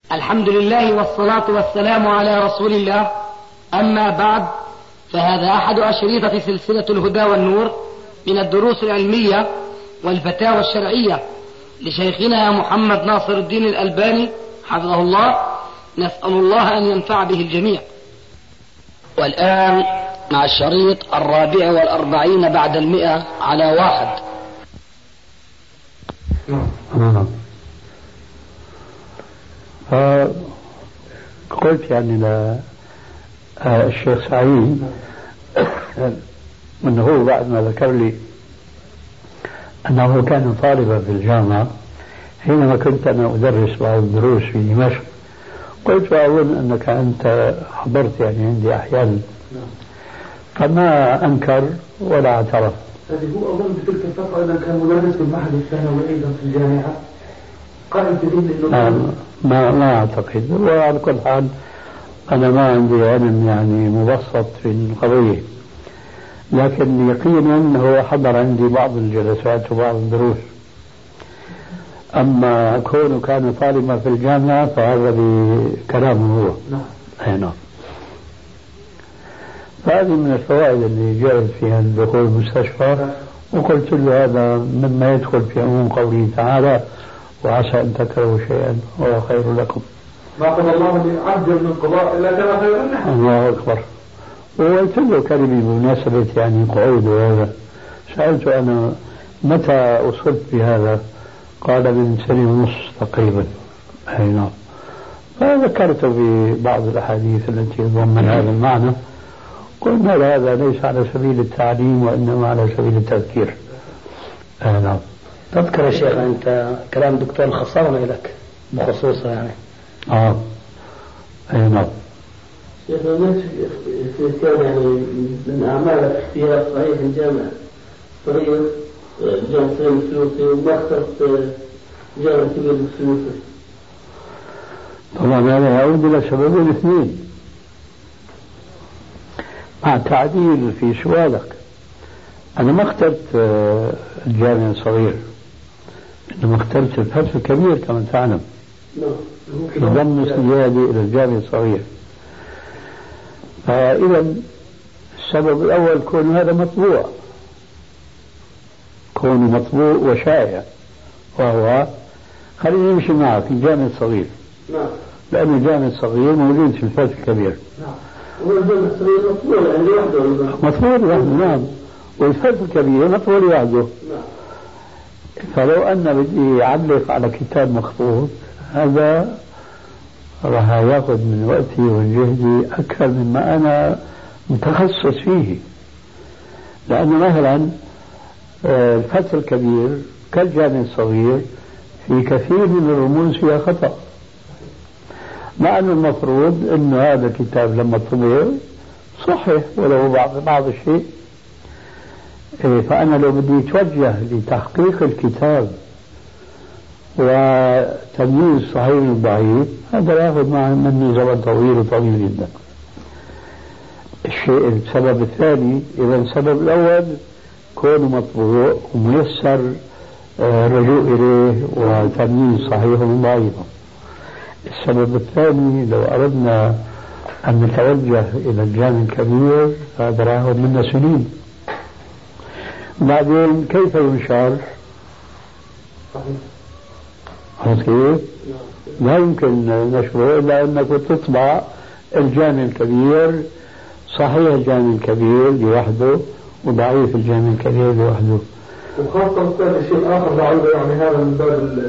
الحمد لله والصلاة والسلام على رسول الله. أما بعد، فهذا أحد أشريطة سلسلة الهدى والنور من الدروس العلمية والفتاوى الشرعية لشيخنا محمد ناصر الدين الألباني حفظه الله. نسأل الله أن ينفع به الجميع. والآن مع الشريط 44 بعد 100 على 1. قلت يعني للشيخ سعيد أنه هو بعد ما ذكر لي أنه كان طالبا في الجامعة حينما كنت أنا أدرس بعض الدروس في دمشق، قلت وأظن أنك أنت حضرت يعني عندي أحيانا، فما أنكر ولا اعترف. هو أظن في تلك الفترة أيضا كان مدرس في المعهد الثانوي أيضا في الجامعة، قائم تدين إنه ما أعتقد. وعلى كل حال أنا ما عندي علم يعني مبسط في القضية، لكن يقينا أنه حضر عندي بعض الجلسات وبعض الدروس. أما كونه كان طالبا في الجامعة فهذا بكلامه هو. نعم. فهذه من الفوائد اللي جاءت فيها دخول المستشفى، وقلت له هذا مما يدخل في عموم قوله تعالى: وعسى أن تكرهوا شيئا وهو خير لكم. ما قضى الله لعبد من قضاء إلا كما خير لنا. الله أكبر. وقلت له كلمة بمناسبة يعني قعود هذا، سألته أنا متى أصبت بهذا؟ قال من 1.5 سنة تقريبا. أي نعم. فذكرته ببعض الأحاديث التي تضمن هذا المعنى، قلنا هذا ليس على سبيل التعليم وإنما على سبيل التذكير. نعم. تذكر يا شيخ أنت كلام دكتور الخصاوة لك بخصوصه يعني. أي نعم. شيخ كان يعني من أعمالك اختيار صحيح الجامع صغير، جامع صغير السلوسي، وما اخترت جامع كبير السلوسي. طبعا هذا يعود إلى سببين اثنين مع تعديل في سؤالك. أنا ما اخترت الجامع الصغير، إنما اخترت الفتح الكبير كما تعلم، ضم سيادي إلى الجامع الصغير. فإذا السبب الأول كون هذا مطبوع، كونه مطبوع وشائع، وهو خليني نمشي معك في الجامع الصغير، لأن الجامع الصغير موجود في الفتح الكبير. هو الجامع الصغير مطبوع يعني لوحده. مطبوع لوحده، نعم. والفتح الكبير مطبوع لوحده. فلو أن بدي أعلق على كتاب مخطوط هذا راح ياخذ من وقتي وجهدي أكثر مما أنا متخصص فيه، لأنه مثلا الفتح الكبير كالجامع الصغير في كثير من الرموز فيها خطأ، مع أنه المفروض أن هذا الكتاب لما طبع صحيح ولو بعض الشيء. فأنا لو بدي أتوجه لتحقيق الكتاب وتمييز صحيح والضعيف هذا يأخذ مني زمن طويل وطويل جدا. السبب الثاني، إذا السبب الأول كونه مطبوع وميسر الرجوع إليه وتمييز صحيح وضعيف. السبب الثاني لو أردنا أن نتوجه إلى الجامع الكبير هذا يأخذ منا سنين. بعدين كيف ينشر؟ كيف؟ لا يمكن نشره إلا أنك تطبع الجامع الكبير، صحيح الجامع الكبير لوحده وضعيف الجامع الكبير لوحده. وخاصة شيء آخر بعيد يعني هذا من باب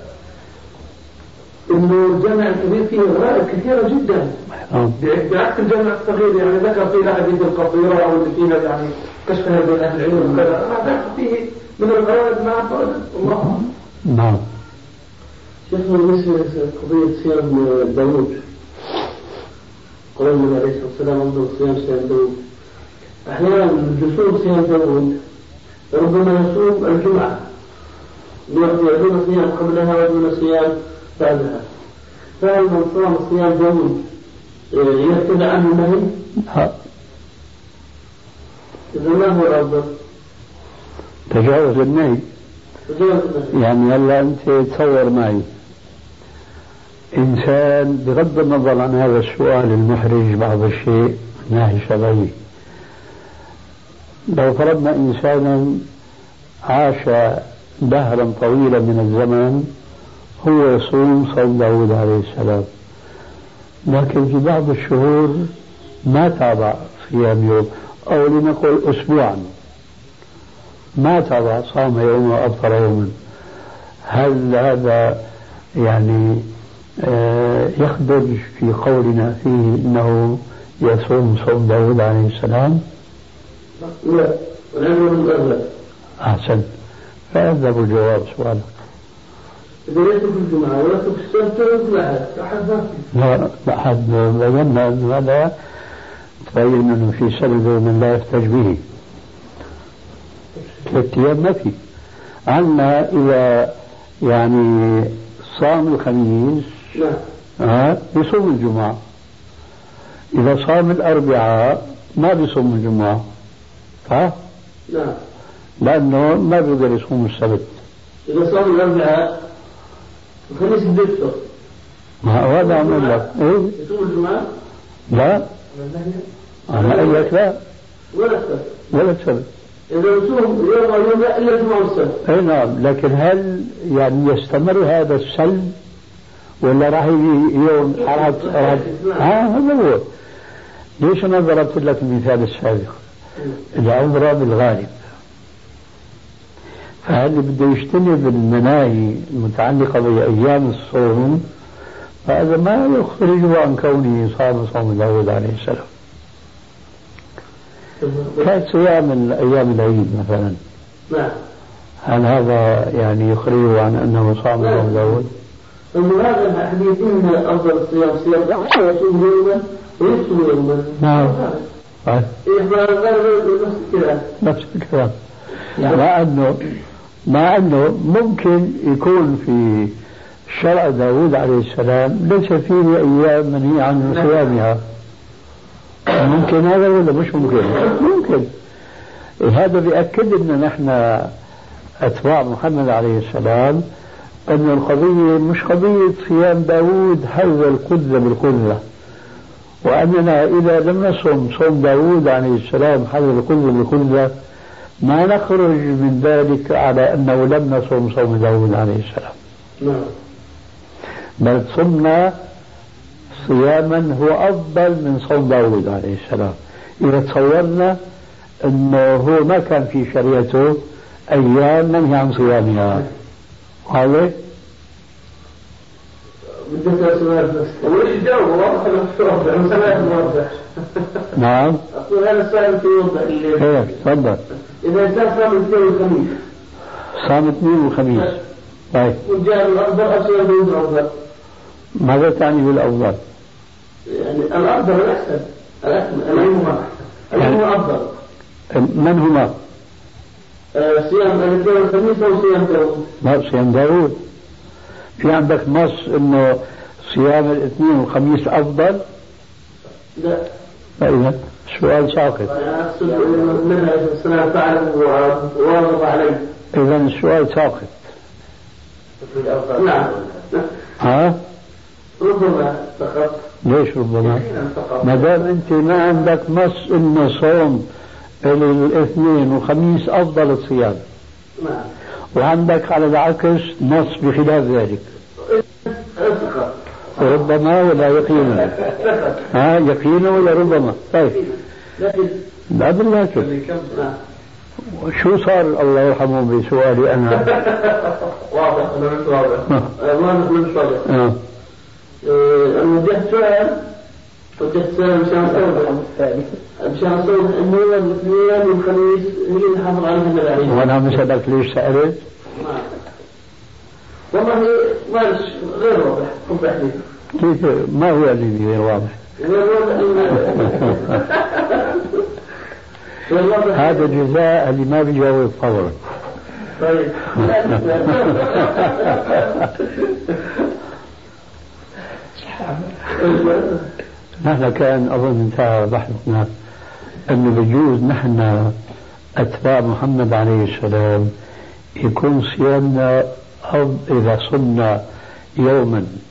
إنه الجامع الكبير فيه غرائب كثيرة جدا بعكس الجامع الصغير. يعني ذكر فيه حديث القصيرة أو اللي فيها يعني كشفها بين أهل العلم وكذا، ذكر فيه من الغرائب ما الله. نعم. شيخنا بالنسبة لقضية صيام داوود، قال النبي عليه الصلاة والسلام أفضل صيام داوود. أحيانا جسوم صيام داوود ربما يصوم الجمعة يعطون صيام قبلها ويعطون صيام بعدها، فهل من صام صيام داوود يرتدع عنه النهي؟ إذا ما هو الأفضل؟ تجاوز النهي. يعني هلا أنت تصور معي إنسان بغض النظر عن هذا السؤال المحرج بعض الشيء من ناحية شرعية، لو فرضنا إنسانا عاش دهرا طويلا من الزمن هو يصوم صوم داود عليه السلام، لكن في بعض الشهور ما تابع صيام يوم، أو لنقل أسبوعا ما تابع، صام يوم وأفطر يوما، هل هذا يعني يخرج في قولنا فيه إنه يصوم صوم داود عليه السلام؟ لا، ولأنه من الأغلب. أحسن، فأذب الجواب سؤالك. إذا ليس في الجمعة ولا في السبت ولا في الأحد. لا أحد بينا أن هذا تبين أنه في سبب من لا يحتج به. 3 أيام ما في. عنا إذا يعني صام الخميس بيصوم الجمعة، إذا صام الأربعاء ما بيصوم الجمعة، لا، لأنه ما بيقدر يصوم السبت. إذا صام الأربعاء الخميس بيفطر، ما هذا عمل لك يصوم الجمعة؟ لا، أنا أقول لك لا، ولا السبت. إذا يصوم يوم لا إلا الجمعة والسبت. أي نعم، لكن هل يعني يستمر هذا السلب ولا راح يجي يوم هذا هو. ليش أنا ضربت لك المثال السابق؟ العبرة بالغالب، فهل بده يجتنب المناهي المتعلقة بأيام الصوم فهذا ما يخرجه عن كونه صام صوم داود عليه السلام. كصيام أيام العيد مثلا، هل هذا يعني يخرجه عن أنه صام صوم داود؟ هذا الحديث إن أفضل الصيام صيام داود يصوم يوما ويصوم يوما. نعم. نفس الكلام. مع أنه ممكن يكون في شرع داود عليه السلام ليس فيه أيام منهي عن صيامها. ممكن هذا ولا مش ممكن؟ ممكن. هذا بيأكد أن نحن أتباع محمد عليه السلام أن القضية مش قضية صيام داود حذو القدة بالقدة، وأننا إذا لم نصم صوم داود عليه السلام حذو القدة بالقدة ما نخرج من ذلك على أنه لم نصم صوم داود عليه السلام. بل صمنا صياما هو أفضل من صوم داود عليه السلام إذا تصورنا أنه هو ما كان في شريعته أيام منهي عن صيامها. هذا نعم. أقول هذا السؤال في يوضح ايه تفضل. إذا كان صام الاثنين والخميس. صام الاثنين والخميس. طيب. وجاء الأفضل أصلا في الأفضل. ماذا تعني بالأفضل؟ يعني الأفضل الأحسن. الأيهما أفضل. من هما؟ صيام الاثنين والخميس أو صيام داود؟ ما صيام داود. في عندك نص إنه صيام الاثنين والخميس أفضل؟ لا. فإذا السؤال ساقط. أقصد منها السلام فعله وواظب عليه. إذا السؤال ساقط. نعم. ربما فقط. ليش ربما؟ ما دام أنت ما عندك نص إن صوم الاثنين والخميس أفضل الصيام. نعم. وعندك على العكس نص بخلاف ذلك. ربما ولا يقينا. يقينا ولا ربما. طيب. لا بالله. شو صار الله يرحمه بسؤالي أنا؟ واضح أنا مش واضح. واضح مش واضح. أنا وجهت سؤال مشان أصوب إنه الاثنين والخميس هي اللي حافظ عليها العيد. وأنا مسألك ليش سألت؟ والله مالش غير واضح. وضح لي. كيف ما هو اللي غير واضح؟ هذا جزاء اللي ما بيجاوب فورا. طيب. نحن كان أظن انتهى بحثنا أنه بجوز نحن أتباع محمد عليه السلام يكون صيامنا أو إذا صمنا يوما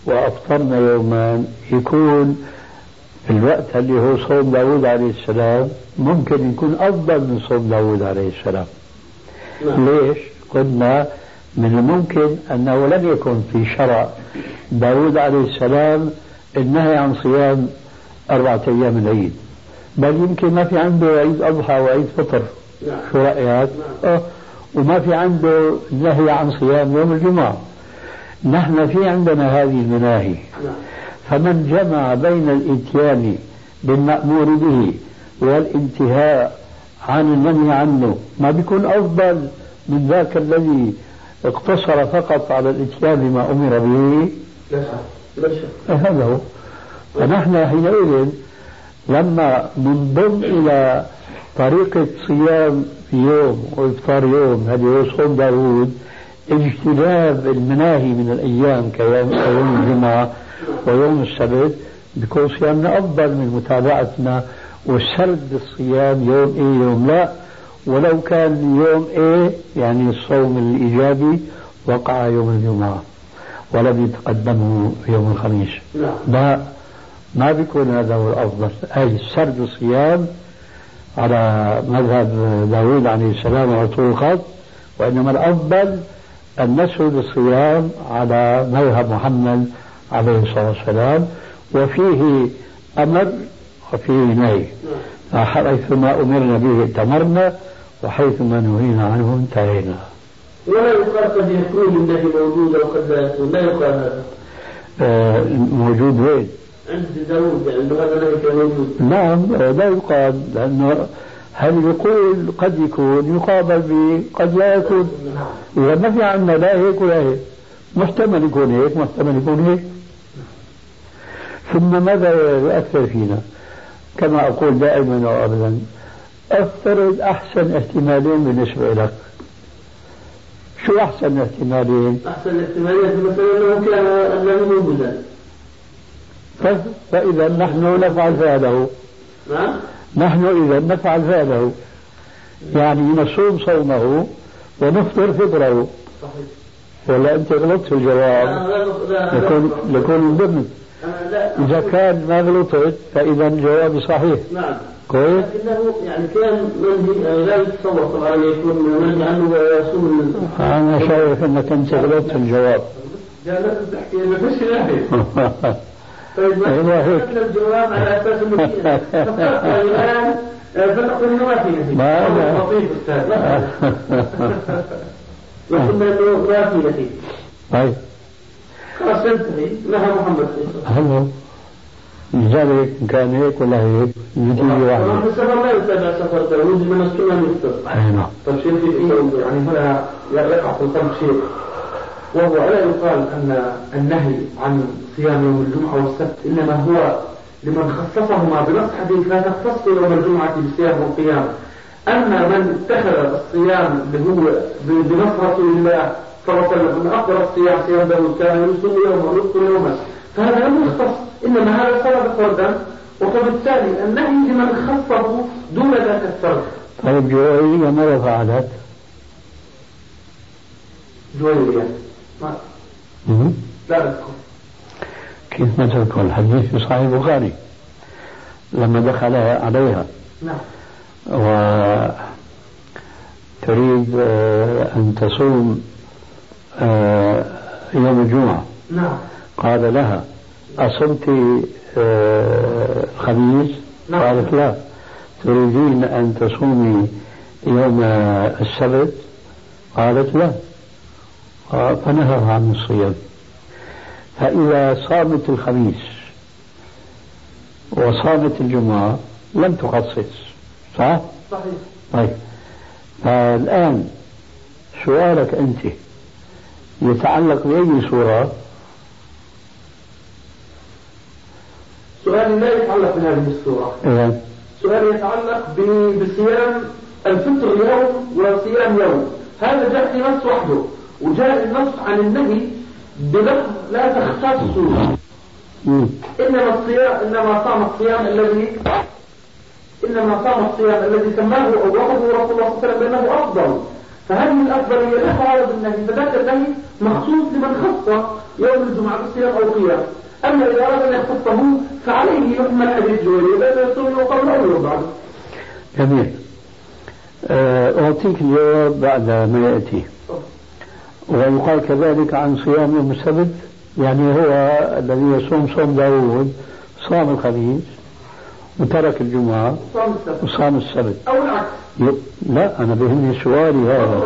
وأفطرنا يوما يكون في الوقت اللي هو صوم داود عليه السلام ممكن يكون أفضل من صوم داود عليه السلام. ليش؟ قلنا من الممكن أنه لم يكن في شرع داود عليه السلام النهي عن صيام 4 أيام العيد، بل يمكن ما في عنده عيد أضحى وعيد فطر. شو رأيك؟ وما في عنده نهي عن صيام يوم الجمعة. نحن في عندنا هذه المناهي، فمن جمع بين الاتيان بالمأمور به والانتهاء عن المنهي عنه ما بيكون أفضل من ذاك الذي اقتصر فقط على الاتيان بما أمر به؟ هذا هو. فنحن حينئذ لما ننضم إلى طريقة صيام في يوم وإفطار يوم، هذا هو صوم داود، اجتناب المناهي من الأيام كيوم الجمعة ويوم السبت، بيكون صيامنا أفضل من متابعتنا وسرد الصيام يوم إيه يوم لا، ولو كان يوم إيه يعني الصوم الإيجابي وقع يوم الجمعة ولم يتقدمه يوم الخميس. لا، ما بيكون هذا هو الأفضل، أي سرد الصيام على مذهب داود عليه السلام على طول الخط، وإنما الأفضل أن نسرد الصيام على مذهب محمد عليه الصلاة والسلام، وفيه أمر وفيه نهي، حيثما أمرنا به اتمرنا وحيثما نهينا عنه انتهينا. ولا يقال قد يكون النهي موجود أو قد لا يكون، لا يقال هذا. موجود وين؟ عند داود، يعني هذا النهي كان موجود. نعم، لا يقال، لأنه هل يقول قد يكون يقابل بقد لا يكون. إذا ما في عندنا لا هيك ولا هيك، محتمل يكون هيك محتمل يكون هيك. ثم ماذا يؤثر فينا؟ كما أقول دائما وأبدا، افترض أحسن احتمالين بالنسبة لك. شو أحسن احتمالين؟ أحسن احتمالين مثلا أنه كان أنه موجودا، فإذا نحن نفعل فعله. نعم، نحن إذا نفعل فعله، يعني نصوم صومه ونفطر فطره. صحيح. ولا أنت غلطت في الجواب؟ لكون ضمن. إذا كان ما غلطت فإذا الجواب صحيح. نعم. كويس. لكنه يعني كان منهي، لا يتصور طبعا يكون منهي عنه ويصوم. أنا شايف أنك أنت غلطت في الجواب. جالس تحكي ما فيش ناحية. طيب ما الجواب على أساس إنه الآن فتقول إنه ما في نتيجة. ما لطيف أستاذ. وقلنا إنه ما في نتيجة. طيب. خلاص انتهي، نهى محمد هلا لذلك كان هيك ولا هيك نتيجة واحدة. السفر لا يتبع سفر داود من السنة يفطر. أي نعم. طيب شيخ يعني هنا يقع في القلب شيء، وهو ألا يقال أن النهي عن صيام يوم الجمعة والسبت إنما هو لمن خصصهما بنص حديث لا تختص يوم الجمعة بصيام والقيام، أما من اتخذ الصيام بنص رسول الله صلى الله عليه وسلم أفضل الصيام صيام داود كان يصوم يوما ويفطر يوما، فهذا لم يختص، إنما هذا سبب فردا، وبالتالي النهي لمن خصه دون ذاك السبب. طيب جويرية ماذا فعلت؟ جويرية لا أذكر. كيف ما تذكر؟ الحديث في صحيح البخاري لما دخل عليها نعم وتريد أن تصوم يوم الجمعة، نعم، قال لها أصمت الخميس؟ نعم. قالت لا. تريدين أن تصومي يوم السبت؟ قالت لا. فنهى عن الصيام. فإذا صامت الخميس وصامت الجمعة لم تخصص، صح؟ صحيح. طيب، فالآن سؤالك أنت يتعلق بأي صورة؟ سؤالي لا يتعلق بهذه الصورة. سؤالي يتعلق بصيام الفطر يوم وصيام يوم. هذا جاء في نص وحده، وجاء النص عن النهي بلفظ لا تختصوا. إنما صام الصيام الذي سماه أو وصفه رسول الله صلى الله عليه وسلم بأنه أفضل. فهذه الأفضلية لا تعارض النهي، فذاك النهي مخصوص لمن خص يوم الجمعة بالصيام أو قيام. أما إذا أراد أن يخصه فعليه يحمل حديث جويرية بأنه يصوم قبل أو يوم بعد. جميل. أعطيك الجواب بعد ما يأتي. ويقال كذلك عن صيام يوم السبت، يعني هو الذي يصوم صوم داوود صام الخميس وترك الجمعة وصام السبت أو العكس. لا أنا بهمني سؤالي هذا.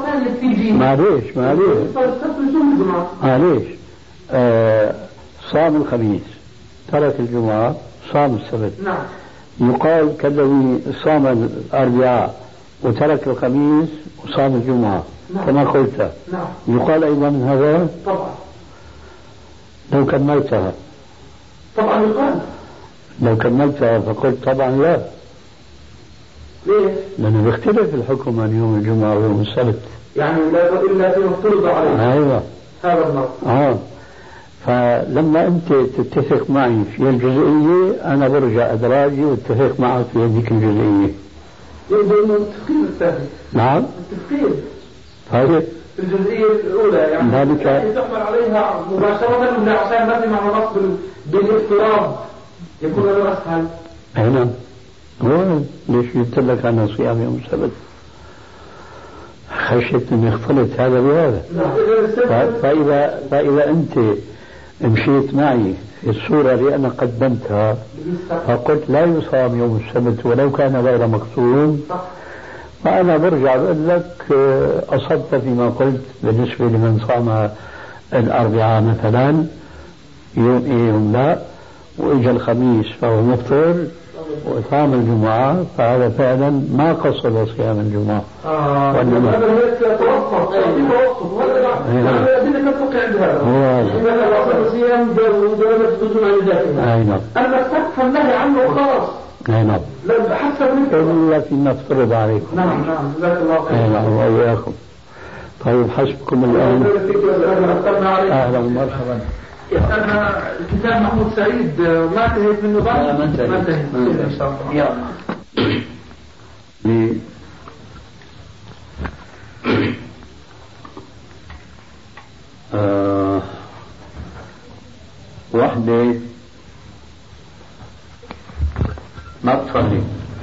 معليش صام الخميس ترك الجمعة صام السبت. نعم. يقال كالذي صام الأربعاء وترك الخميس وصام الجمعة. نعم. كما قلت. نعم. يقال أيضا هذا. طبعا. لو كملتها. طبعا يقال. لو كملتها فقلت طبعا لا. ليه؟ لأنه بيختلف الحكم عن يوم الجمعة ويوم السبت. يعني لا إلا فيما افترض عليه. أيوة. هذا النص. فلما أنت تتفق معي في الجزئية أنا برجع أدراجي واتفق معك في هذيك الجزئية. يبدو أنه التفكير الثاني. نعم. التفكير. طيب. في الجزئية الأولى يعني تحمل عليها مباشرة من عشان نفي مع نص بالافتراض يكون له أسهل. أي نعم. هو ليش جبت لك أنا صيام يوم السبت؟ خشيت أن يختلط هذا بهذا. فإذا أنت مشيت معي في الصورة اللي أنا قدمتها فقلت لا يصام يوم السبت ولو كان غير مقصود، فأنا برجع بقول لك أصبت فيما قلت بالنسبة لمن صام الأربعاء مثلا يوم إيه يوم لا، وإجا الخميس فهو مفطر، وصام الجمعة فهذا فعلا ما قصد صيام الجمعة. وإنما هذا توسط الأدلة تتوقع عندها. هو صيام نعم. أما السقف النهي عنه خلاص. نعم. لا حسب إلا فيما افترض عليكم. نعم نعم. جزاك الله خير. نعم وإياكم. طيب حسبكم الآن. أهلا ومرحبا. يسألنا الكتاب محمود سعيد ما انتهيت منه بعد؟ ما انتهيت. إن شاء الله. وحدة ما تصلي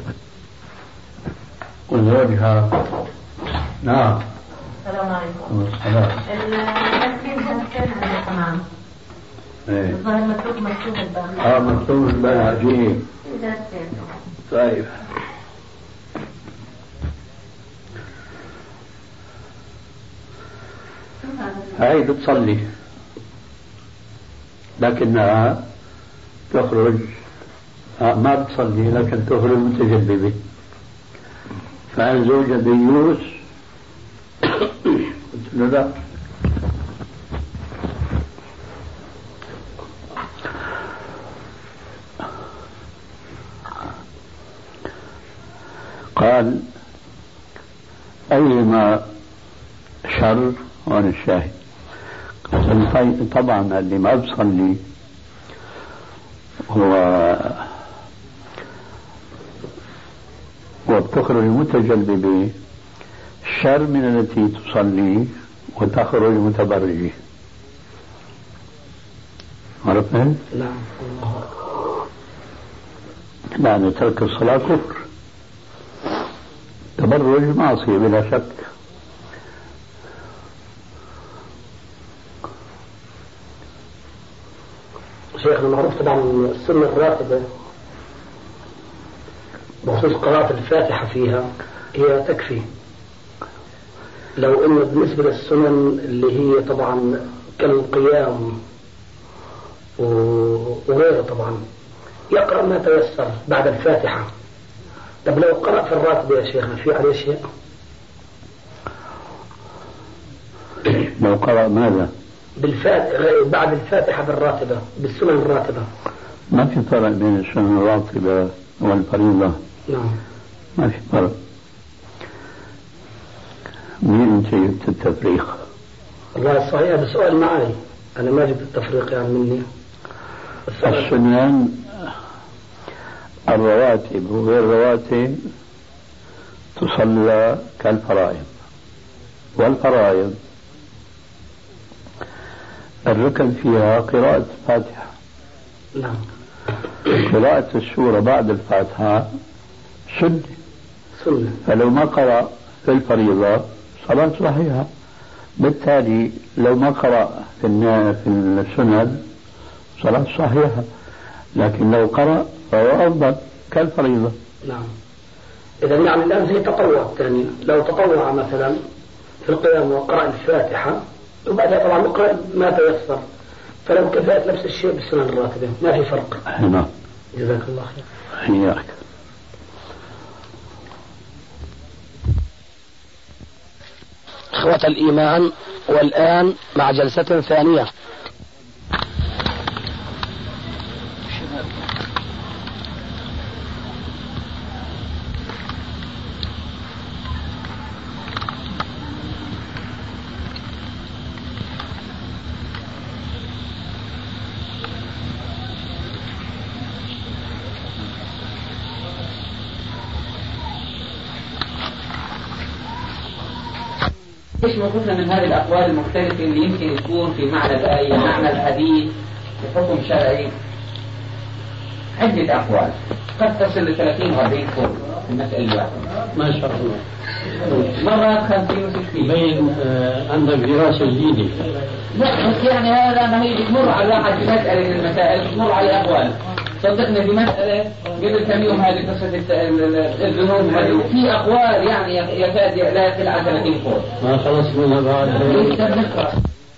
وزوجها. نعم. السلام عليكم. السلام. المسلم كان تمام. الظاهر مكتوب الباب. مكتوب الباب عجيب. طيب. هاي بتصلي لكنها تخرج ما بتصلي لكن تخرج متجلبة، فأنا زوجة ديوس قلت له لا. قال أيما شر وأنا الشاهد. طبعا اللي ما بصلي هو وبتخرج متجلبة شر من التي تصلي وتخرج متبرجة. عرفت؟ لأن ترك الصلاة كفر، تبرج معصية بلا شك. شيخنا معروف طبعا السنة الراتبة بخصوص قراءة الفاتحة فيها هي تكفي، لو إن بالنسبة للسنن اللي هي طبعا كالقيام وغيره طبعا يقرأ ما تيسر بعد الفاتحة. طب لو قرأ في الراتبة يا شيخنا في عليه شيء؟ لو قرأ ماذا؟ بعد الفاتحة بالراتبة بالسنن الراتبة. ما في فرق بين السنن الراتبة والفريضة. نعم. ما في فرق. مين انت جبت التفريق؟ والله صحيح هذا سؤال معي، انا ما جبت التفريق يعني مني. السنن الرواتب وغير الرواتب تصلى كالفرائض. والفرائض الركن فيها قراءة الفاتحة. نعم. قراءة السورة بعد الفاتحة سنة، فلو ما قرأ في الفريضة صلاة صحيحة. بالتالي لو ما قرأ في السنن صلاة صحيحة، لكن لو قرأ فهو أفضل كالفريضة. نعم. إذا يعني الآن زي تطوع ثاني، لو تطوع مثلا في القيام وقرأ الفاتحة وبعدها طبعا نقرأ ما تيسر، فلو كفأت نفس الشيء بالسنن الراتبة ما في فرق. نعم. جزاك الله خير. حياك. إخوة الإيمان، والآن مع جلسة ثانية. ايش موقفنا من هذه الاقوال المختلفه اللي يمكن يكون في معنى الايه، معنى الحديث، بحكم شرعي؟ عده اقوال قد تصل ل 30 و40 قول في المساله الواحده. ما شاء الله. مرات 50 و60. بين عندك دراسه جديده. لا بس يعني هذا ما هي بتمر على الواحد في مساله من المسائل، بتمر على اقوال. صدقنا في مساله قبل كم يوم هذه قصه الذنوب، في اقوال يعني يكاد لا يقل عن 30 قول. ما خلص منها بعد. لسه بنقرا.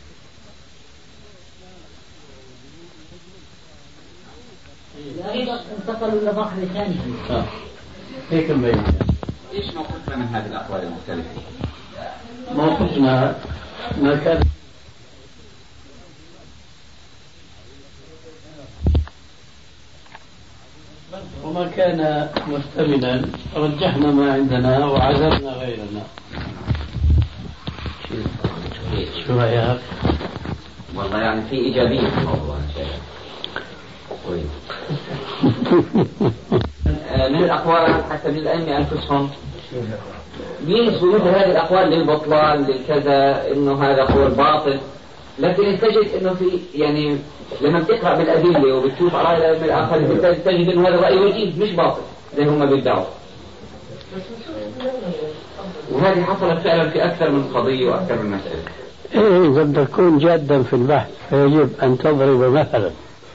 انتقلوا الى بحر ثاني. هيك مبين. ايش موقفنا من هذه الاقوال المختلفه؟ موقفنا ما كان وما كان مستمنا رجحنا ما عندنا وعزلنا غيرنا. شو رأيك؟ والله يعني في إيجابية في الموضوع. من الأقوال حسب الأئمة أنفسهم بينسبوا هذه الأقوال للبطلان للكذا، إنه هذا قول باطل. لكن تجد إنه في يعني لما بتقرأ بالأدلة وبتشوف آراء الأئمة الآخرين تجد إنه هذا رأي وجيه مش باطل زي هم بيدعوا. وهذه حصلت فعلا في أكثر من قضية وأكثر من مسألة. إيه إذا بدك تكون جادا في البحث فيجب أن تضرب مثلا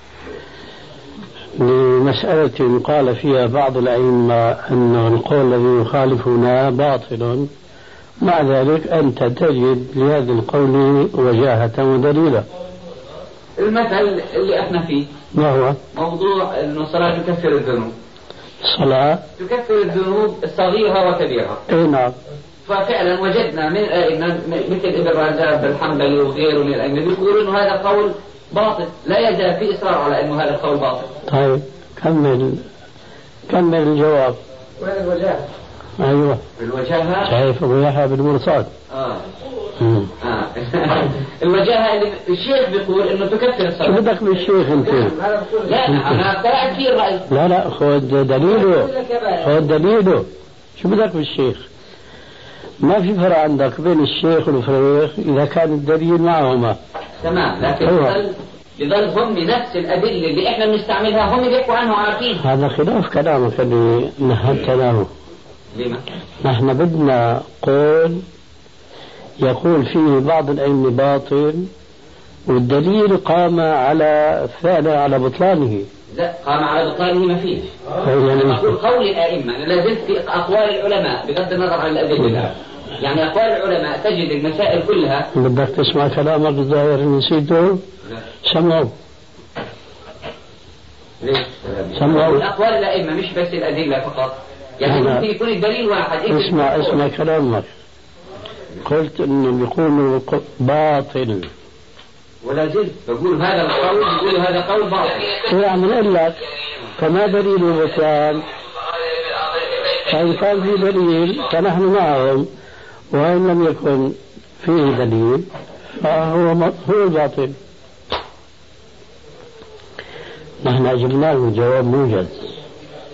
لمسألة قال فيها بعض الأئمة أن القول الذي يخالفنا باطل، مع ذلك أنت تجد لهذا القول وجاهة ودليلا. المثل اللي احنا فيه ما هو؟ موضوع أن الصلاة تكفر الذنوب. الصلاة تكفر الذنوب الصغيرة وكبيرة. اي نعم. ففعلا وجدنا من الأئمة مثل ابن رجب الحنبلي وغيره من الأئمة بيقولوا إنه هذا قول باطل، لا يزال في إصرار على إنه هذا القول باطل. طيب كمل الجواب. وين الوجاهة؟ أيوة الوجاهة شايف أبو يحيى بن مرصاد. الوجاهة اللي الشيخ بيقول إنه تكفر الصلاة. شو بدك بالشيخ أنت؟ لا أنا قرأت فيه الرأي. لا خذ دليله. شو بدك بالشيخ؟ ما في فرق عندك بين الشيخ والفريق إذا كان الدليل معهما. تمام، لكن يظل هم نفس الأدلة اللي إحنا بنستعملها هم بيحكوا عنها وعارفين. هذا خلاف كلامك اللي نهتناه. لما؟ نحن بدنا قول يقول فيه بعض الأئمة باطل والدليل قام على فعلا على بطلانه. لا قام على بطلانه ما فيه. أنا أقول قول الأئمة، أنا لازلت في أقوال العلماء بغض النظر عن الأدلة. يعني أقوال العلماء تجد المسائل كلها. بدك تسمع كلامك الظاهر نسيته؟ سمعوا. ليش؟ سمعوا. أقوال الأئمة مش بس الأدلة فقط. يعني ممكن يكون الدليل واحد. اسمع كلامك. قلت إنه بيقولوا باطل. ولا زلت بقول هذا القول بيقول هذا قول باطل. يعني نقول لك فما دليل البطلان؟ فإن كان في دليل فنحن معهم، وإن لم يكن فيه دليل فهو الباطل. نحن أجبناه الجواب موجز،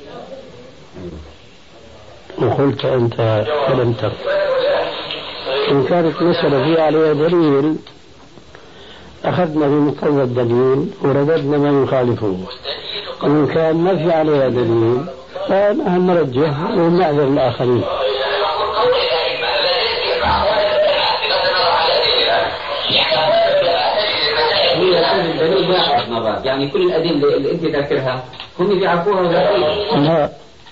وقلت أنت فلم تر. إن كانت مسألة فيها عليها دليل أخذنا بمقتضى الدليل ورددنا ما يخالفه، وإن كان ما في عليها دليل فنحن نرجح ونعذر الآخرين. الدليل واحد مرات، يعني كل الأدلة اللي أنت ذاكرها هم بيعرفوها ولا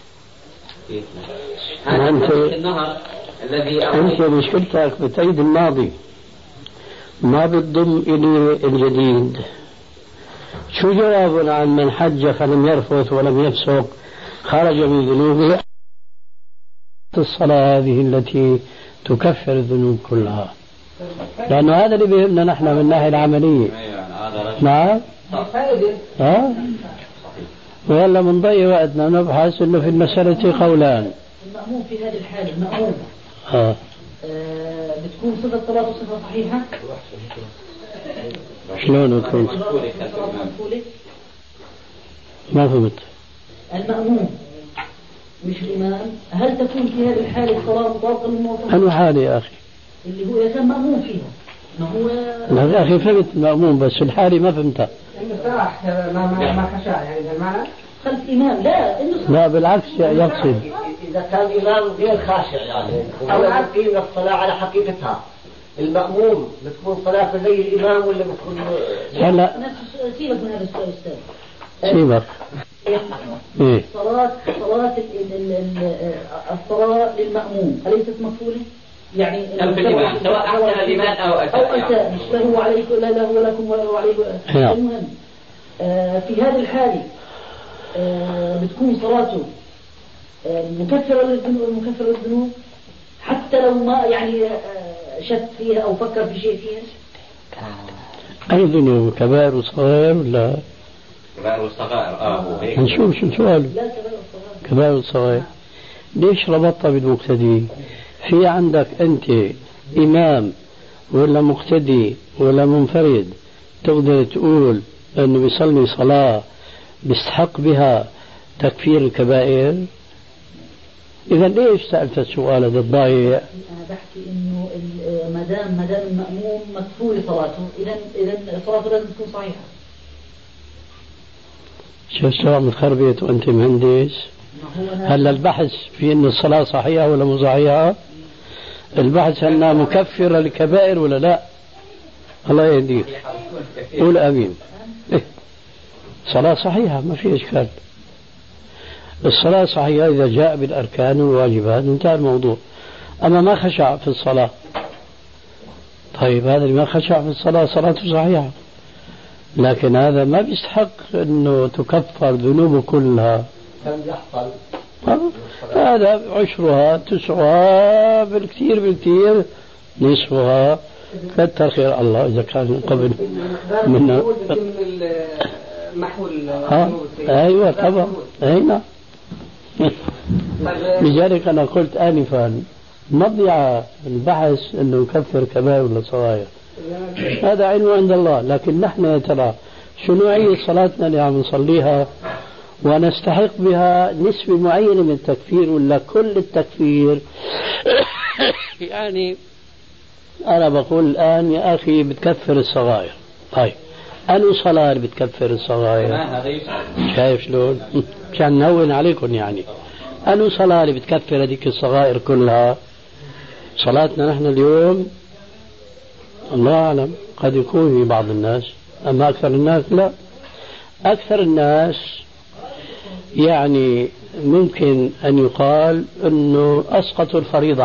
أنت مشكلتك بتعيد الماضي، ما بتضم إلي الجديد. شو جوابنا عن من حج فلم يرفث ولم يفسق خرج من ذنوبه؟ الصلاة هذه التي تكفر الذنوب كلها، لأنه هذا اللي بيهمنا نحن من الناحية العملية. نعم. ويلا بنضيع وقتنا نبحث انه في المسألة قولان. المأموم في هذه الحالة المأموم بتكون صفة صلاة صفة صحيحة؟ شلون تكون؟ ما فهمت. المأموم مش الإمام، هل تكون في هذه الحالة الصلاة مطابقة للموضوع؟ أنه حالة يا أخي اللي هو يسمى مأموم فيها. ما هو لا يا أخي فهمت المأموم بس الحالة ما فهمتها. صراحة ما خشع يعني بالمعنى خلف إمام لا بالعكس يقصد إذا كان الإمام غير خاشع يعني أو يقيم الصلاة على حقيقتها، المأموم بتكون صلاة زي الإمام ولا بتكون هلا سيبك من هذا السؤال أستاذ. سيبك. إيه؟ الصلاة للمأموم أليست مفعولة؟ يعني الإمام سواء أحسن الإمام أو أساء مش له عليكم لا له ولكم وله عليكم. المهم في هذه الحالة بتكون صلاته مكفرة للذنوب حتى لو ما يعني شك فيها أو فكر في شيء فيها. أي ذنوب كبائر وصغائر ولا؟ كبائر والصغائر نشوف شو السؤال. لا كبائر وصغائر. ليش ربطها بالمقتدي؟ في عندك أنت إمام ولا مقتدي ولا منفرد تقدر تقول أنه بيصلي صلاة بيستحق بها تكفير الكبائر؟ إذا ليش سألت السؤال هذا الضايع؟ أنا بحكي إنه ما دام المأموم مكفول صلاته إذا صلاته لازم تكون صحيحة. شو السؤال متخربط وأنت مهندس؟ هلا البحث في إن الصلاة صحيحة ولا مو صحيحة؟ البحث أنها مكفرة للكبائر ولا لا؟ الله يهديك. قول آمين. صلاة صحيحة ما في إشكال. الصلاة صحيحة إذا جاء بالأركان والواجبات انتهى الموضوع. أما ما خشع في الصلاة، طيب هذا اللي ما خشع في الصلاة صلاته صحيحة، لكن هذا ما بيستحق أنه تكفر ذنوبه كلها. كم يحصل؟ هذا عشرها تسعها بالكثير نصفها كتر خير الله إذا كان قبل منا. أيوة طبعا أين لذلك أنا قلت آنفا مضيع البحث أنه يكفر كبائر ولا صغائر، هذا علم عند الله. لكن نحن يا ترى شو نوعية صلاتنا اللي عم نصليها ونستحق بها نسبة معينة من التكفير ولا كل التكفير؟ يعني أنا بقول الآن يا أخي بتكفر الصغائر. طيب أنو صلاة بتكفر الصغائر؟ شايف شلون؟ مشان نهون عليكم يعني. أنو صلاة بتكفر هذيك الصغائر كلها؟ صلاتنا نحن اليوم الله أعلم قد يكون في بعض الناس، أما أكثر الناس لا. أكثر الناس يعني ممكن أن يقال أنه أسقطوا الفريضة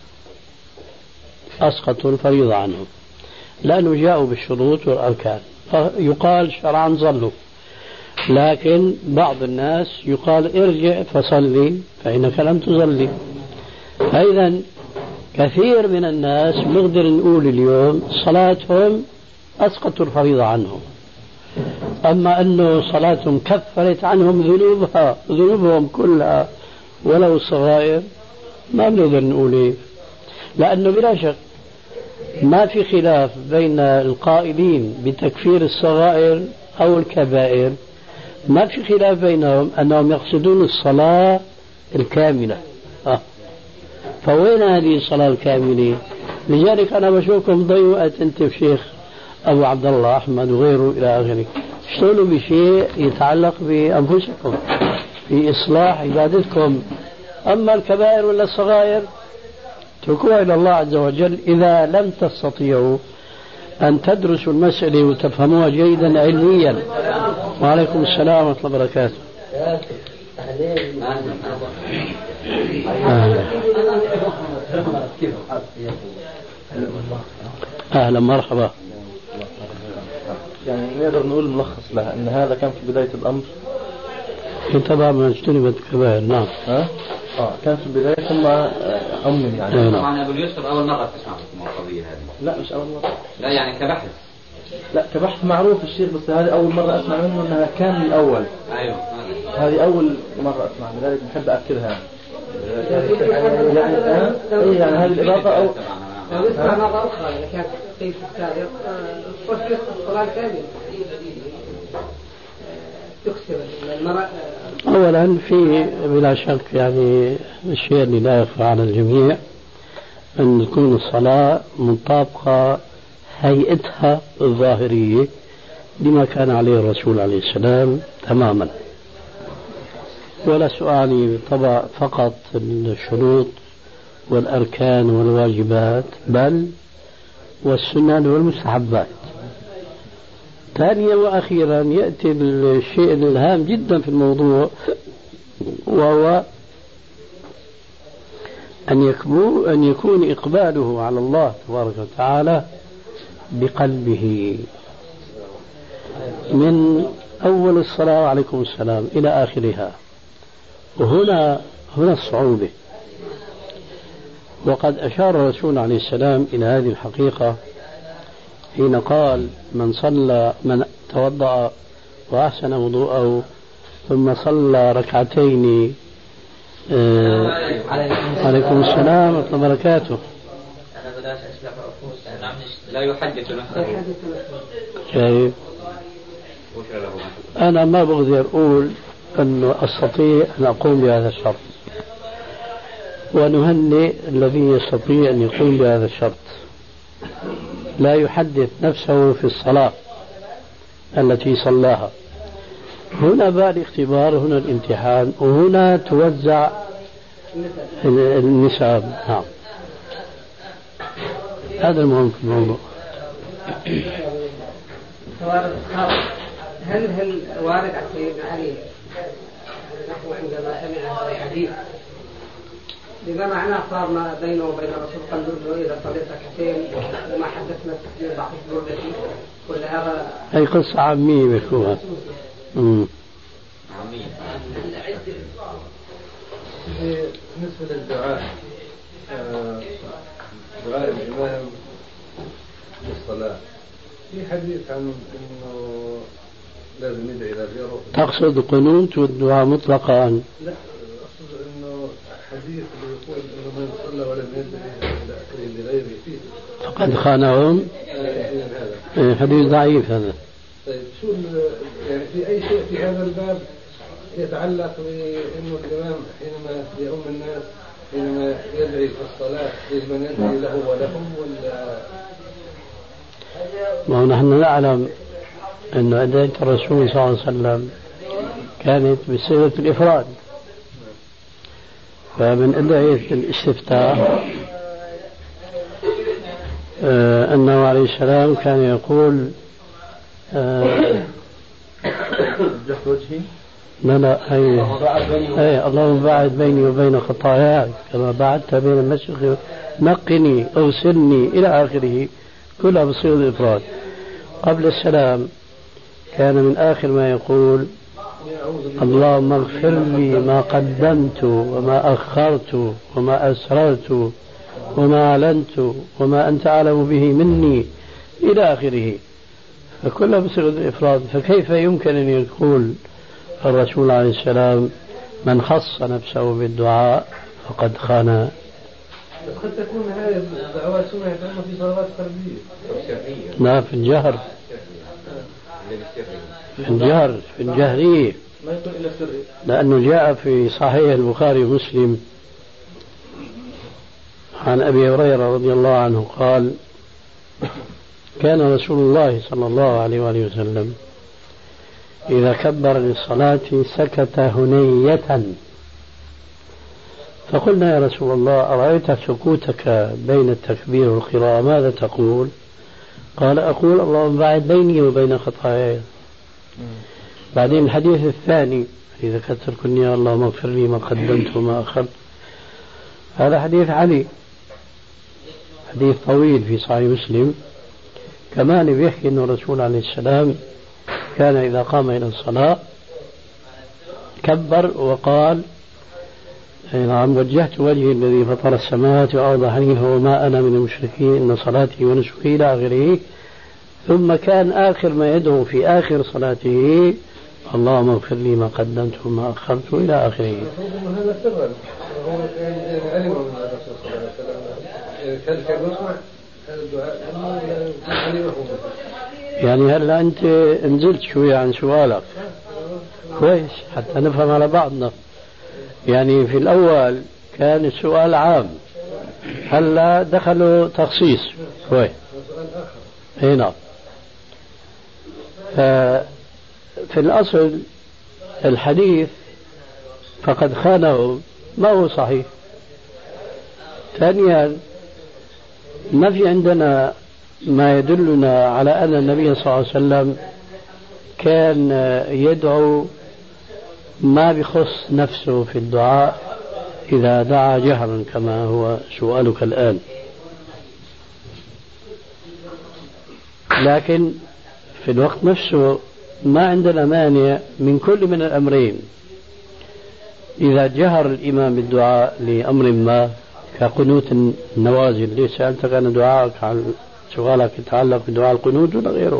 عنهم لأنه جاءوا بالشروط والأركان، فيقال شرعا ظلوا. لكن بعض الناس يقال ارجع فصلي فإنك لم تصلي. فإذا كثير من الناس نقدر نقول اليوم صلاتهم أسقطوا الفريضة عنهم، أما أنه صلاتهم كفرت عنهم ذنوبهم كلها ولو الصغائر ما بنقدر نقول إيه. لأنه بلا شك ما في خلاف بين القائلين بتكفير الصغائر أو الكبائر، ما في خلاف بينهم أنهم يقصدون الصلاة الكاملة. فوين هذه الصلاة الكاملة؟ لذلك أنا بشوفكم ضيوا وقت أنت وشيخ أبو عبد الله أحمد وغيره إلى آخره، اشتغلوا بشيء يتعلق بأنفسكم في إصلاح عبادتكم. أما الكبائر ولا الصغائر اتركوها إلى الله عز وجل. إذا لم تستطيعوا أن تدرسوا المسألة وتفهموها جيدا علميا. وعليكم السلام ورحمة الله وبركاته. أهلا مرحبا. يعني نقدر نقول ملخص لها أن هذا كان في بداية الأمر طبعا من اجتنبت الكبائر. نعم. كان في البداية ثم أمن يعني. طبعا أبو اليسر أول مرة تسمع القضية هذه. لا مش أول مرة. لا يعني كبحث. لا كبحث معروف الشيخ، بس هذه أول مرة أسمع منه أنها كان الأول. أيوه. هذه أول مرة أسمع، لذلك نحب أكدها. يعني هذه الإضافة أو نسمع مرة أخرى إذا كانت في السابق الصلاة الصلاة الكاملة تكسر المرأة. أولا في بلا شك يعني الشيء اللي لا يخفى على الجميع أن تكون الصلاة مطابقة هيئتها الظاهرية لما كان عليه الرسول عليه السلام تماما، ولا سؤالي طبعا فقط الشروط والأركان والواجبات بل والسنن والمستحبات. ثانيا وأخيرا يأتي الشيء الهام جدا في الموضوع، وهو أن يكون إقباله على الله تبارك وتعالى بقلبه من أول الصلاة عليكم السلام إلى آخرها. وهنا الصعوبة. وقد أشار الرسول عليه السلام إلى هذه الحقيقة حين قال من توضأ وأحسن وضوءه ثم صلى ركعتين عليكم السلام ورحمة الله وبركاته لا يحدث نفسه. شايف؟ أنا ما بقدر أقول أنه أستطيع أن أقوم بهذا الشرط، ونهنئ الذي يستطيع أن يقوم بهذا الشرط. لا يحدث نفسه في الصلاة التي صلاها. هنا بقى الاختبار، هنا الامتحان، وهنا توزع النسب. نعم هذا المهم في الموضوع. هل وارد عن سيدنا علي نحو عندما سمع هذا الحديث بما معناه صار ما بينه وبين الرسول قال له إذا صليت ركعتين وما حدثنا التسليم بعد الظهر ولا هذا هي قصة عامية بكوها. بالنسبة للدعاء، دعاء الإمام للصلاة، في حديث عن إنه لازم يدعي إلى غيره. تقصد القنوت والدعاء مطلقا؟ لا أقصد إنه حديث اللي يقول إنه من صلى ولم يدعي لغيره فيه فقد خانهم. حديث ضعيف هذا. طيب شو يعني في أي شيء في هذا الباب يتعلق بأنه الإمام حينما يؤم الناس حينما يدعي في الصلاة لمن يدعي له ولهم ولا؟ ما نحن نعلم أن أدعية الرسول صلى الله عليه وسلم كانت بصيغة الإفراد، فمن أدعية الاستفتاح أنه عليه السلام كان يقول جهد وجهي لا اللهم باعد بيني وبين خطاياي كما بعدت بين المشرق، نقني أغسلني إلى آخره، كلها بصيغة الإفراد. قبل السلام كان من آخر ما يقول اللهم اغفر لي ما قدمت وما أخرت وما أسررت وما أعلنت وما أنت أعلم به مني إلى آخره، فكلها بصيغة الإفراد. فكيف يمكن أن يقول الرسول عليه السلام من خص نفسه بالدعاء فقد خان؟ قد تكون هذه الدعوات سمعت أما في صلوات فردية. لا، في الجهر، في الجهرية، ما يكون إلا سري، لأنه جاء في صحيح البخاري ومسلم عن أبي هريرة رضي الله عنه قال كان رسول الله صلى الله عليه وآله وسلم إذا كبر للصلاة سكت هنية، فقلنا يا رسول الله أرأيت سكوتك بين التكبير والقراءة ماذا تقول؟ قال أقول اللهم باعد بيني وبين خطاياي. بعدين الحديث الثاني إذا كثركني يا اللهم اغفر لي ما قدمت وما أخرت، هذا حديث علي، حديث طويل في صحيح مسلم كمان بيحكي أن الرسول عليه السلام كان إذا قام إلى الصلاة كبر وقال نعم وجهت وجهي الذي فطر السماوات والأرض حنيفا وما أنا من المشركين إن صلاتي ونسكي إلى آخره. ثم كان آخر ما يدعو في آخر صلاته اللهم اغفر لي ما قدمت وما أخرت إلى آخره. هذا سرا علم من الرسول صلى الله عليه وسلم كان يسمع هذا الدعاء. يعني هلا أنت نزلت شوية عن سؤالك كويس حتى نفهم على بعضنا. يعني في الأول كان السؤال عام، هلا دخلوا تخصيص كويس. هنا في الأصل الحديث فقد خانه ما هو صحيح. ثانيا ما في عندنا ما يدلنا على أن النبي صلى الله عليه وسلم كان يدعو ما بخص نفسه في الدعاء إذا دعا جهرا كما هو سؤالك الآن. لكن في الوقت نفسه ما عندنا مانع من كل من الأمرين. إذا جهر الإمام بالدعاء لأمر ما كقنوت النوازل، ليش سألتك عن دعائك عن سؤالك يتعلق بدعاء القنوت ولا غيره،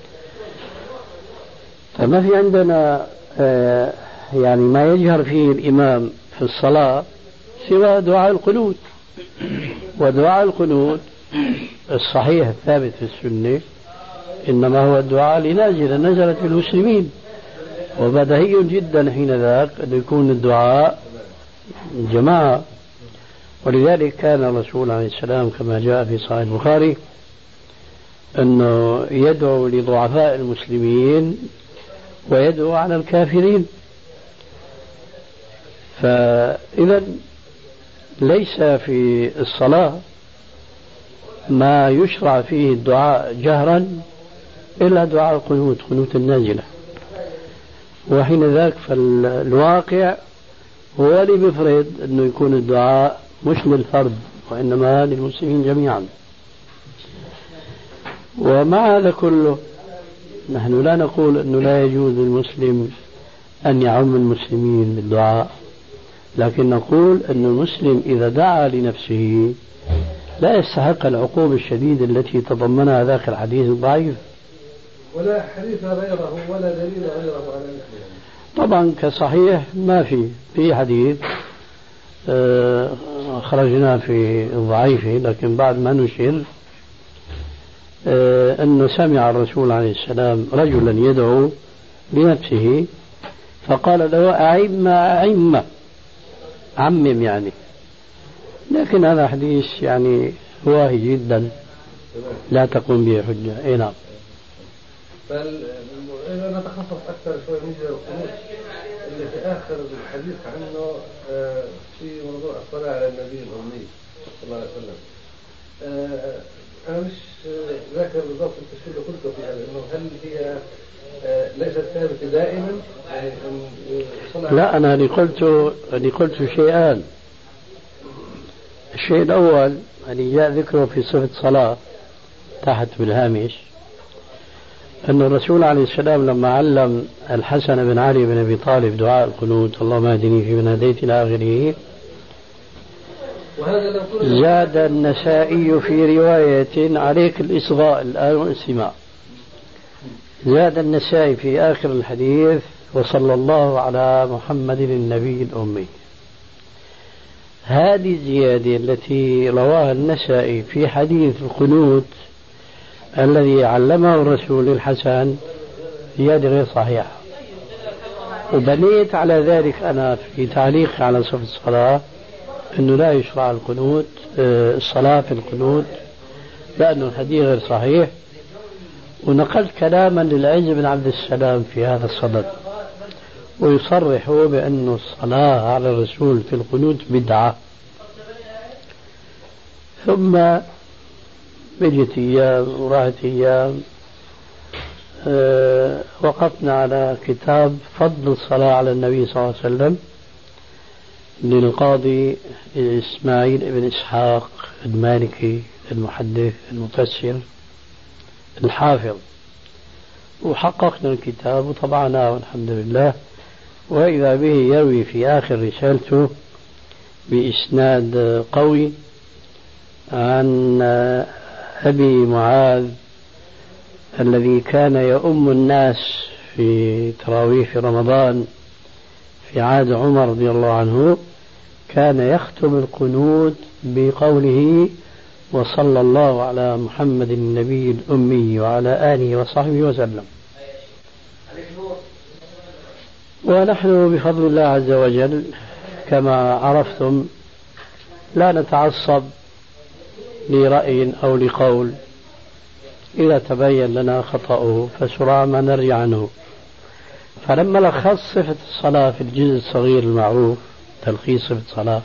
فما في عندنا يعني ما يجهر فيه الإمام في الصلاة سوى دعاء القنوت. ودعاء القنوت الصحيح الثابت في السنة إنما هو الدعاء لنازلة نزلت في المسلمين، وبديهي جدا حين ذاك أن يكون الدعاء جماعة. ولذلك كان الرسول عليه السلام كما جاء في صحيح البخاري أنه يدعو لضعفاء المسلمين ويدعو على الكافرين. فإذا ليس في الصلاة ما يشرع فيه الدعاء جهرا إلا دعاء القنوت، قنوت النازلة. وحين ذاك فالواقع هو اللي بيفرض أنه يكون الدعاء مش للفرد وإنما للمسلمين جميعا. ومع هذا كله نحن لا نقول أنه لا يجوز للمسلم أن يعم المسلمين بالدعاء، لكن نقول أن المسلم إذا دعا لنفسه لا يستحق العقوبة الشديدة التي تضمنها ذاك الحديث الضعيف، ولا حديث غيره ولا دليل غيره على مثله. طبعا كصحيح ما في حديث خرجنا في الضعيف، لكن بعد ما نشر أنه سمع الرسول عليه السلام رجلا يدعو لنفسه فقال له أعم عمم يعني. لكن هذا حديث يعني واهي جدا لا تقوم به حجة. اي نعم. فإذا نتخصص أكثر شوي نجي القنوت اللي في آخر الحديث عنه في موضوع الصلاة على النبي الأمي صلى الله عليه وسلم. أنا مش ذاكر بالضبط التشكيل اللي قلته في هذا، إنه هل هي ليست ثابتة دائما؟ يعني لا، أنا اللي قلت شيئان. الشيء الأول اللي جاء ذكره في صفة صلاة تحت بالهامش أن الرسول عليه السلام لما علم الحسن بن علي بن أبي طالب دعاء القنوت اللهم اهدني فيمن هديت إلى آخره، زاد النسائي في رواية عليك الإصغاء الآن والاستماع، زاد النسائي في آخر الحديث وصلى الله على محمد النبي الأمي. هذه الزيادة التي رواها النسائي في حديث القنوت الذي علمه الرسول للحسن زيادة غير صحيحة. وبنيت على ذلك أنا في تعليق على صفة الصلاة أنه لا يشرع القنوت الصلاة في القنوت لأنه الحديث غير صحيح، ونقلت كلاما للعز بن عبد السلام في هذا الصدد، ويصرح هو بأن الصلاة على الرسول في القنوت بدعة. ثم بجت أيام وراحت أيام، وقفنا على كتاب فضل الصلاة على النبي صلى الله عليه وسلم للقاضي إسماعيل بن إسحاق المالكي المحدث المفسر الحافظ، وحققنا الكتاب وطبعناه والحمد لله. وإذا به يروي في آخر رسالته بإسناد قوي عن أبي معاذ الذي كان يؤم الناس في تراويح رمضان في عهد عمر رضي الله عنه، كان يختم القنوت بقوله وصلى الله على محمد النبي الأمي وعلى آله وصحبه وسلم. ونحن بفضل الله عز وجل كما عرفتم لا نتعصب لرأي أو لقول، إذا تبين لنا خطأه فسرعان ما نرجع عنه. فلما لخص صفة الصلاة في الجزء الصغير المعروف تلخيص صفة الصلاة،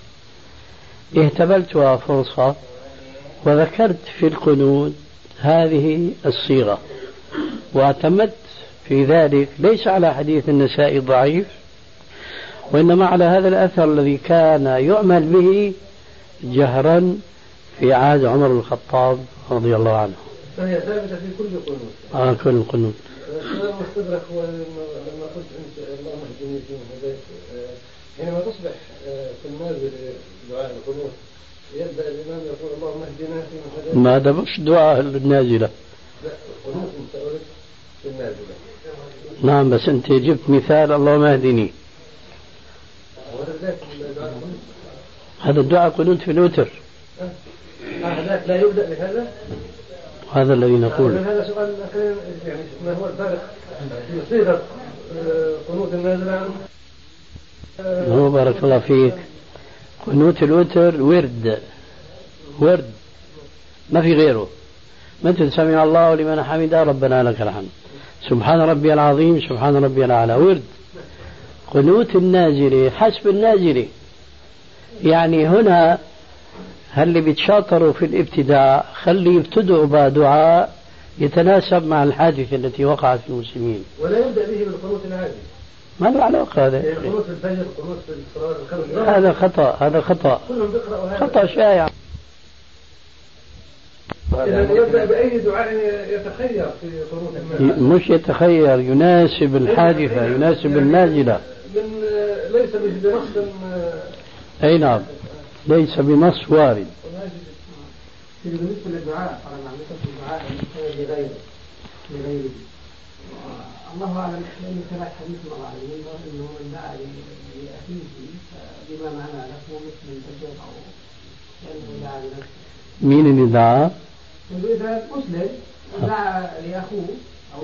اهتبلتها فرصة وذكرت في القنوت هذه الصيغة، واعتمدت في ذلك ليس على حديث النسائي ضعيف، وإنما على هذا الأثر الذي كان يعمل به جهرا في عهد عمر بن الخطاب رضي الله عنه. فهي ثابتة في كل قنوت. كل قنوت. السؤال المستدرك هو لما قلت أنت اللهم اهدني فيما هديت، حينما تصبح في النازل دعاء القنوت يبدأ الإمام يقول اللهم اهدنا فيما هديت. ما هذا مش دعاء النازلة. لا قنوت مستورد في النازلة. نعم بس أنت جبت مثال اللهم اهدني. هذا الدعاء قنوت في الوتر. هذاك لا يبدأ بهذا. هذا الذي نقول. هذا سؤال يعني ما هو الفرق في صيغة قنوت النازلة؟ هو بارك الله فيك، قنوت الوتر ورد ما في غيره، مثل سمع الله لمن حمده ربنا لك الحمد، سبحان ربي العظيم، سبحان ربي الأعلى، ورد. قنوت النازلة حسب النازلة، يعني هنا هل اللي بيتشاطروا في الابتداع خلي يبتدعوا بدعاء يتناسب مع الحادثة التي وقعت في المسلمين، ولا يبدأ به بالقنوت العادي. ما له علاقة هذا. قنوت في الفجر، قنوت في الصلاة الخمس. هذا خطأ كلهم بيقرأوا هذا. خطأ شائع. إذا يبدأ بأي دعاء يتخير في قنوت النازلة. مش يتخير، يناسب الحادثة، يناسب النازلة. ليس بنص. أي نعم، ليس بنص وارد. بالنسبة للدعاء طبعا بالنسبة للدعاء لغيره الله أعلم، لأن ثبت حديث الله عليه أنه من دعا لأخيه بما معنى له مثل الفجر أو كأنه دعا لنفسه. مين اللي دعا؟ إذا مسلم دعا لأخوه أو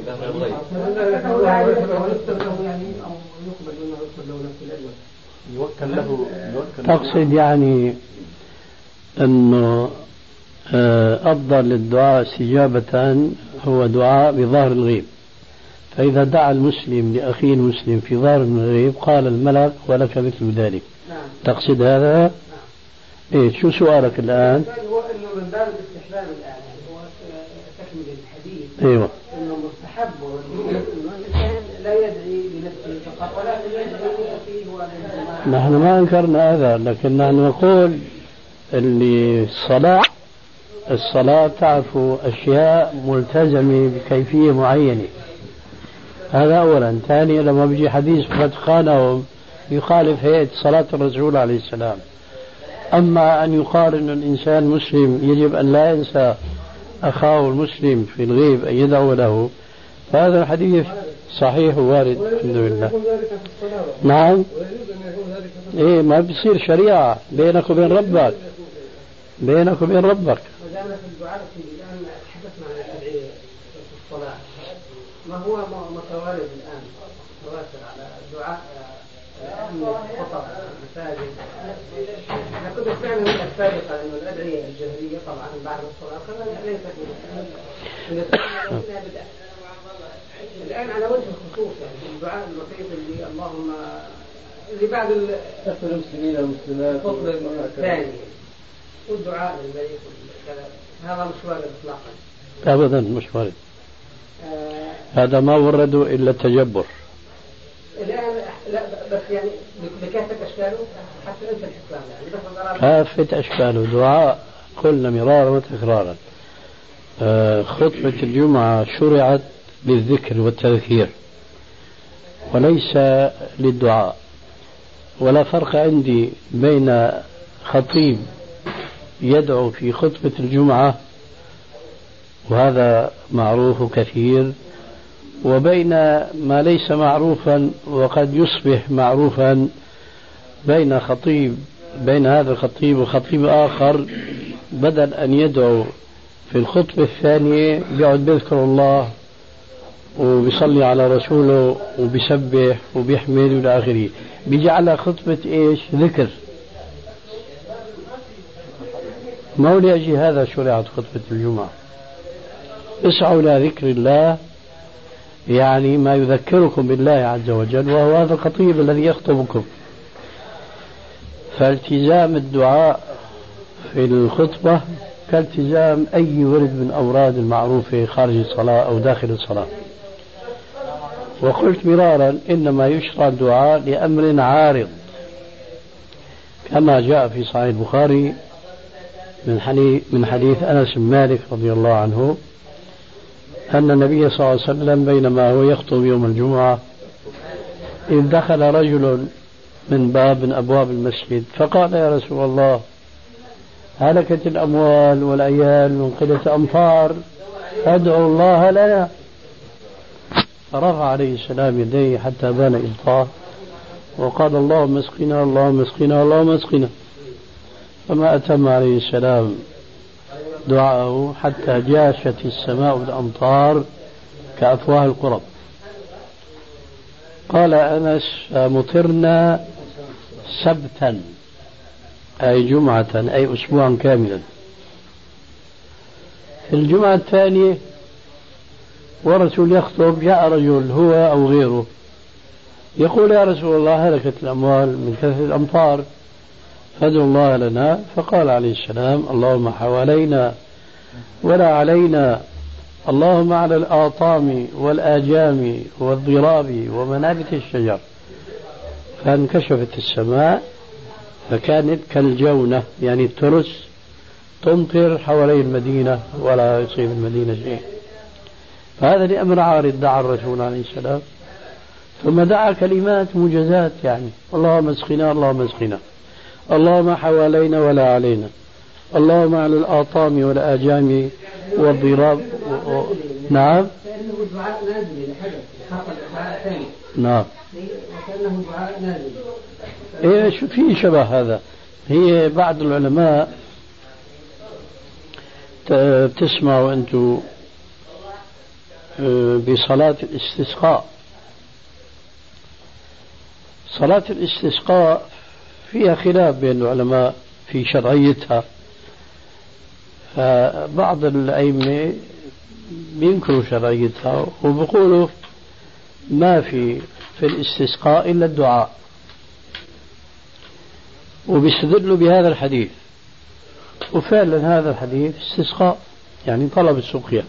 يعني أو يقبل منه يقبل له نفس الأجر. يوكل له. تقصد يعني أنه أفضل الدعاء استجابة هو دعاء بظاهر الغيب، فإذا دعا المسلم لأخيه المسلم في ظاهر الغيب قال الملك ولك مثل ذلك. تقصد هذا؟ نعم. إيه شو سؤالك الآن؟ هو إنه من باب الاستحباب الآن، يعني هو تكمل الحديث. أيوه. إنه مستحب إنه الإنسان لا يدعي لنفسه فقط ولكن يدعي لأخيه وللجماعة. نحن ما أنكرنا هذا، لكن نحن نقول اللي الصلاة تعرف أشياء ملتزمة بكيفية معينة، هذا أولا. ثانيا لما بيجي حديث قد خانهم يخالف هيئة صلاة الرسول عليه السلام. أما أن يقال أن الإنسان مسلم يجب أن لا ينسى أخاه المسلم في الغيب أن يدعو له، فهذا الحديث صحيح ووارد الحمد لله. نعم. إيه ما بيصير شريعة بينك وبين ربك، بينك وبين ربك. وجاءنا في الدعاء الآن تحدثنا عن الأدعية في الصلاة، ما هو متوارد الآن متواتر على الدعاء خطب المساجد. احنا كنا سمعنا من السابقة أن الأدعية الجهرية طبعا بعد الصلاة كما ليست من السنة. الآن على وجه الخصوص يعني الدعاء البسيط اللي اللهم اللي بعد المسلمين والمسلمات الخطبة الثانية والدعاء للميت وكذا، هذا مش وارد إطلاقا. أبدا مش وارد. هذا ما ورده إلا التجبر. الآن لا بس يعني بكافة أشكاله حتى أنت الإسلام يعني كافة أشكاله دعاء قلنا مرارا وتكرارا. خطبة الجمعة شرعت للذكر والتذكير وليس للدعاء. ولا فرق عندي بين خطيب يدعو في خطبة الجمعة وهذا معروف كثير وبين ما ليس معروفا وقد يصبح معروفا بين هذا الخطيب وخطيب آخر بدل أن يدعو في الخطبة الثانية يقعد بيذكر الله وبيصلي على رسوله وبيسبح وبيحمد إلى آخره، بيجعلها خطبة إيش؟ ذكر. ما لأجل هذا شرعت خطبة الجمعة. اسعوا إلى ذكر الله يعني ما يذكركم بالله عز وجل وهو هذا الخطيب الذي يخطبكم. فالتزام الدعاء في الخطبة كالتزام أي ورد من أوراد المعروفة خارج الصلاة أو داخل الصلاة. وقلت مرارا إنما يشرع الدعاء لأمر عارض كما جاء في صحيح البخاري من حديث أنس بن مالك رضي الله عنه أن النبي صلى الله عليه وسلم بينما هو يخطب يوم الجمعة إذ دخل رجل من باب من أبواب المسجد فقال يا رسول الله هلكت الأموال والعيال من قلة أمطار أدعو الله لنا. فرفع عليه السلام يديه حتى بان إبطاه وقال اللهم اسقنا اللهم اسقنا اللهم اسقنا. فما أتم عليه السلام دعاءه حتى جاشت السماء بالأمطار كأفواه القرب. قال أنس مطرنا سبتا أي جمعة أي أسبوعا كاملا. في الجمعة الثانية ورسول يخطب جاء رجل هو أو غيره يقول يا رسول الله هلكت الأموال من كثرة الأمطار فادعوا الله لنا. فقال عليه السلام اللهم حوالينا ولا علينا اللهم على الآطام والآجام والضراب ومنابت الشجر. فانكشفت السماء فكانت كالجونة يعني الترس تمطر حوالي المدينة ولا يصيب المدينة شيء. فهذا لأمر عارض دعا الرسول عليه السلام ثم دعا كلمات موجزات يعني اللهم اسقنا اللهم اسقنا اللهم حوالينا ولا علينا اللهم على الآطام والآجام والضراب نعم نعم ايش في شبه هذا. هي بعض العلماء بتسمعوا انتم بصلاة الاستسقاء. صلاة الاستسقاء فيها خلاف بين العلماء في شرعيتها. فبعض الأئمة بينكروا شرعيتها وبيقولوا ما في الاستسقاء إلا الدعاء وبيستدلوا بهذا الحديث. وفعلا هذا الحديث استسقاء يعني طلب السقيا.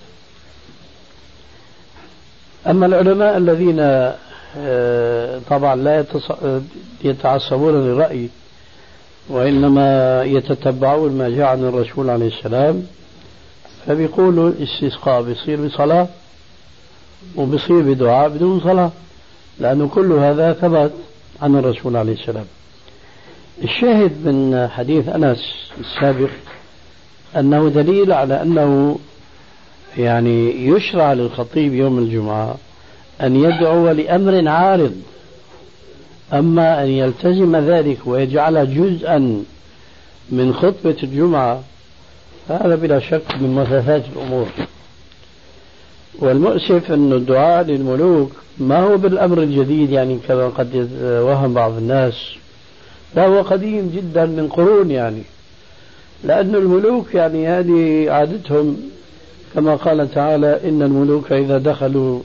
أما العلماء الذين طبعا لا يتعصبون للرأي وإنما يتتبعون ما جاء عن الرسول عليه السلام فبيقولوا الاستسقاء بيصير بصلاة وبيصير بدعاء بدون صلاة لأنه كل هذا ثبت عن الرسول عليه السلام. الشاهد من حديث أنس السابق أنه دليل على أنه يعني يشرع للخطيب يوم الجمعة أن يدعو لأمر عارض. أما أن يلتزم ذلك ويجعل جزءا من خطبة الجمعة هذا بلا شك من مثاثات الأمور. والمؤسف أن الدعاء للملوك ما هو بالأمر الجديد يعني كما قد يتوهم بعض الناس، لا هو قديم جدا من قرون يعني، لأن الملوك يعني هذه عادتهم كما قال تعالى إن الملوك إذا دخلوا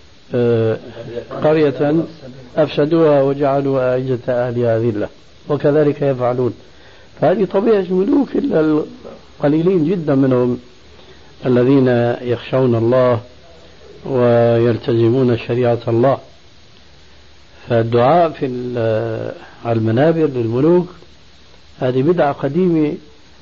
قرية أفسدوها وجعلوا أعزة أهلها ذلة وكذلك يفعلون. فهذه طبيعة الملوك، إلا القليلين جدا منهم الذين يخشون الله ويلتزمون شريعة الله. فالدعاء في على المنابر للملوك هذه بدعة قديمة،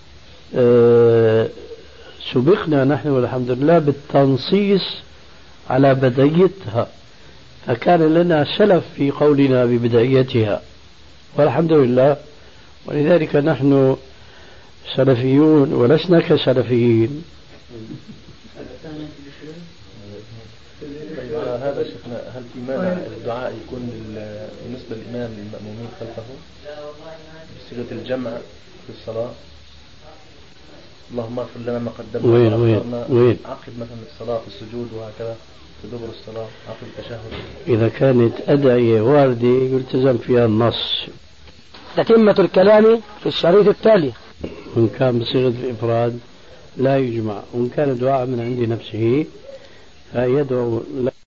سبقنا نحن والحمد لله بالتنصيص على بدايتها، فكان لنا سلف في قولنا ببدايتها والحمد لله، ولذلك نحن سلفيون ولسنا كسلفيين. هذا شيخنا، هل في مانع الدعاء يكون بالنسبة للإمام للمأمومين خلفه بصيغة الجمع في الصلاة؟ اللهم اغفر لنا ما قدمنا وين عقب مثلا الصلاة في السجود وهكذا في دبر الصلاة عقب التشهد؟ إذا كانت أدعية واردة يلتزم فيها النص. تتمة الكلام في الشريط التالي. وإن كان بصيغة الإفراد لا يجمع، وإن كان دعاء من عند نفسه فيدعو